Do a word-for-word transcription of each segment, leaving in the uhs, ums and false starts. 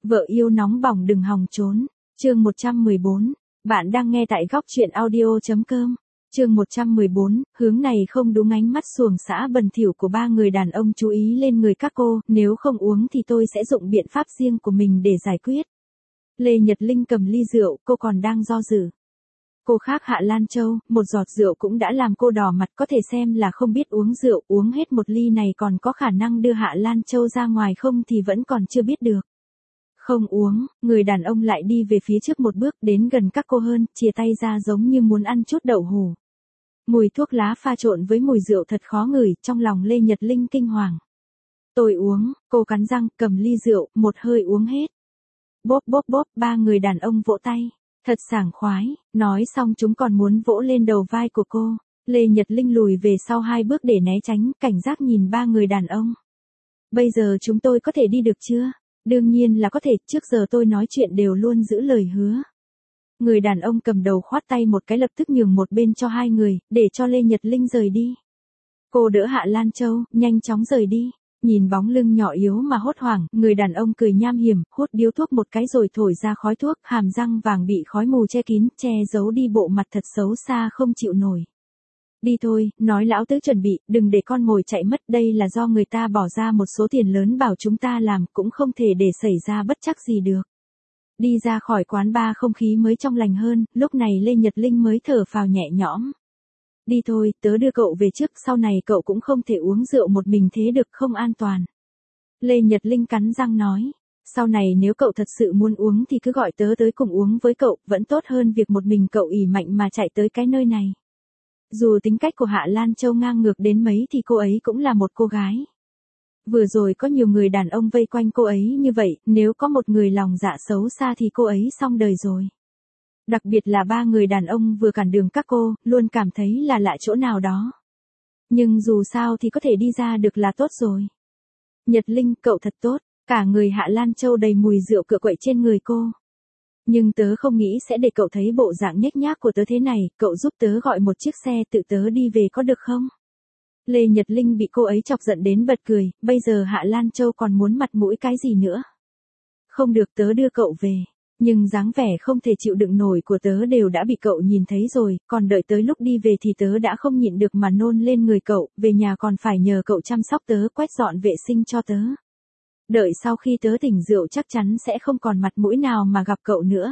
Vợ yêu nóng bỏng đừng hòng trốn. Chương một trăm mười bốn. Bạn đang nghe tại góc truyện audio chấm com. Chương một trăm mười bốn, hướng này không đúng ánh mắt xuồng xã bẩn thỉu của ba người đàn ông chú ý lên người các cô, nếu không uống thì tôi sẽ dụng biện pháp riêng của mình để giải quyết. Lê Nhật Linh cầm ly rượu, cô còn đang do dự. Cô khác Hạ Lan Châu, một giọt rượu cũng đã làm cô đỏ mặt, có thể xem là không biết uống rượu, uống hết một ly này còn có khả năng đưa Hạ Lan Châu ra ngoài không thì vẫn còn chưa biết được. Không uống, người đàn ông lại đi về phía trước một bước đến gần các cô hơn, chìa tay ra giống như muốn ăn chút đậu hủ. Mùi thuốc lá pha trộn với mùi rượu thật khó ngửi, trong lòng Lê Nhật Linh kinh hoàng. Tôi uống, cô cắn răng, cầm ly rượu, một hơi uống hết. Bốp bốp bốp, ba người đàn ông vỗ tay. Thật sảng khoái, nói xong chúng còn muốn vỗ lên đầu vai của cô. Lê Nhật Linh lùi về sau hai bước để né tránh, cảnh giác nhìn ba người đàn ông. Bây giờ chúng tôi có thể đi được chưa? Đương nhiên là có thể, trước giờ tôi nói chuyện đều luôn giữ lời hứa. Người đàn ông cầm đầu khoát tay một cái lập tức nhường một bên cho hai người, để cho Lê Nhật Linh rời đi. Cô đỡ Hạ Lan Châu, nhanh chóng rời đi. Nhìn bóng lưng nhỏ yếu mà hốt hoảng, người đàn ông cười nham hiểm, hút điếu thuốc một cái rồi thổi ra khói thuốc, hàm răng vàng bị khói mù che kín, che giấu đi bộ mặt thật xấu xa không chịu nổi. Đi thôi, nói lão tứ chuẩn bị, đừng để con mồi chạy mất, đây là do người ta bỏ ra một số tiền lớn bảo chúng ta làm, cũng không thể để xảy ra bất trắc gì được. Đi ra khỏi quán bar không khí mới trong lành hơn, lúc này Lê Nhật Linh mới thở phào nhẹ nhõm. Đi thôi, tớ đưa cậu về trước, sau này cậu cũng không thể uống rượu một mình thế được, không an toàn. Lê Nhật Linh cắn răng nói, sau này nếu cậu thật sự muốn uống thì cứ gọi tớ tới cùng uống với cậu, vẫn tốt hơn việc một mình cậu ỉ mạnh mà chạy tới cái nơi này. Dù tính cách của Hạ Lan Châu ngang ngược đến mấy thì cô ấy cũng là một cô gái. Vừa rồi có nhiều người đàn ông vây quanh cô ấy như vậy, nếu có một người lòng dạ xấu xa thì cô ấy xong đời rồi. Đặc biệt là ba người đàn ông vừa cản đường các cô, luôn cảm thấy là lạ chỗ nào đó. Nhưng dù sao thì có thể đi ra được là tốt rồi. Nhật Linh, cậu thật tốt, cả người Hạ Lan Châu đầy mùi rượu cựa quậy trên người cô. Nhưng tớ không nghĩ sẽ để cậu thấy bộ dạng nhếch nhác của tớ thế này, cậu giúp tớ gọi một chiếc xe tự tớ đi về có được không? Lê Nhật Linh bị cô ấy chọc giận đến bật cười, bây giờ Hạ Lan Châu còn muốn mặt mũi cái gì nữa? Không được, tớ đưa cậu về. Nhưng dáng vẻ không thể chịu đựng nổi của tớ đều đã bị cậu nhìn thấy rồi, còn đợi tới lúc đi về thì tớ đã không nhịn được mà nôn lên người cậu, về nhà còn phải nhờ cậu chăm sóc tớ, quét dọn vệ sinh cho tớ. Đợi sau khi tớ tỉnh rượu chắc chắn sẽ không còn mặt mũi nào mà gặp cậu nữa.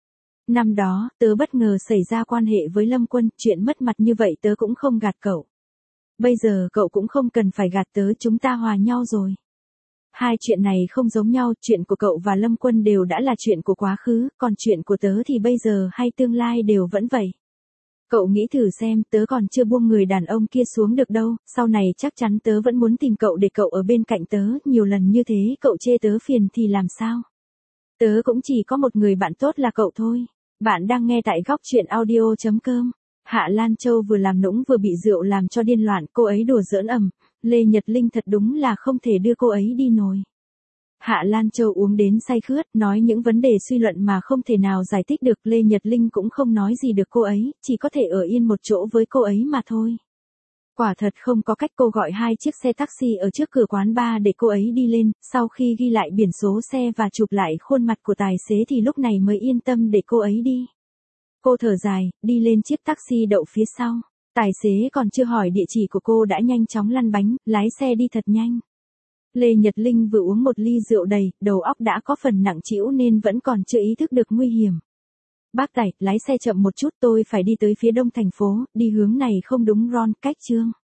Năm đó, tớ bất ngờ xảy ra quan hệ với Lâm Quân, chuyện mất mặt như vậy tớ cũng không gạt cậu. Bây giờ cậu cũng không cần phải gạt tớ, chúng ta hòa nhau rồi. Hai chuyện này không giống nhau, chuyện của cậu và Lâm Quân đều đã là chuyện của quá khứ, còn chuyện của tớ thì bây giờ hay tương lai đều vẫn vậy. Cậu nghĩ thử xem, tớ còn chưa buông người đàn ông kia xuống được đâu, sau này chắc chắn tớ vẫn muốn tìm cậu để cậu ở bên cạnh tớ, nhiều lần như thế cậu chê tớ phiền thì làm sao? Tớ cũng chỉ có một người bạn tốt là cậu thôi. Bạn đang nghe tại góc truyện audio chấm com. Hạ Lan Châu vừa làm nũng vừa bị rượu làm cho điên loạn, cô ấy đùa giỡn ầm, Lê Nhật Linh thật đúng là không thể đưa cô ấy đi nổi. Hạ Lan Châu uống đến say khướt, nói những vấn đề suy luận mà không thể nào giải thích được, Lê Nhật Linh cũng không nói gì được cô ấy, chỉ có thể ở yên một chỗ với cô ấy mà thôi. Quả thật không có cách, cô gọi hai chiếc xe taxi ở trước cửa quán bar để cô ấy đi lên, sau khi ghi lại biển số xe và chụp lại khuôn mặt của tài xế thì lúc này mới yên tâm để cô ấy đi. Cô thở dài, đi lên chiếc taxi đậu phía sau. Tài xế còn chưa hỏi địa chỉ của cô đã nhanh chóng lăn bánh, lái xe đi thật nhanh. Lê Nhật Linh vừa uống một ly rượu đầy, đầu óc đã có phần nặng trĩu nên vẫn còn chưa ý thức được nguy hiểm. Bác tài, lái xe chậm một chút, tôi phải đi tới phía đông thành phố, đi hướng này không đúng, Ron, cách Trương.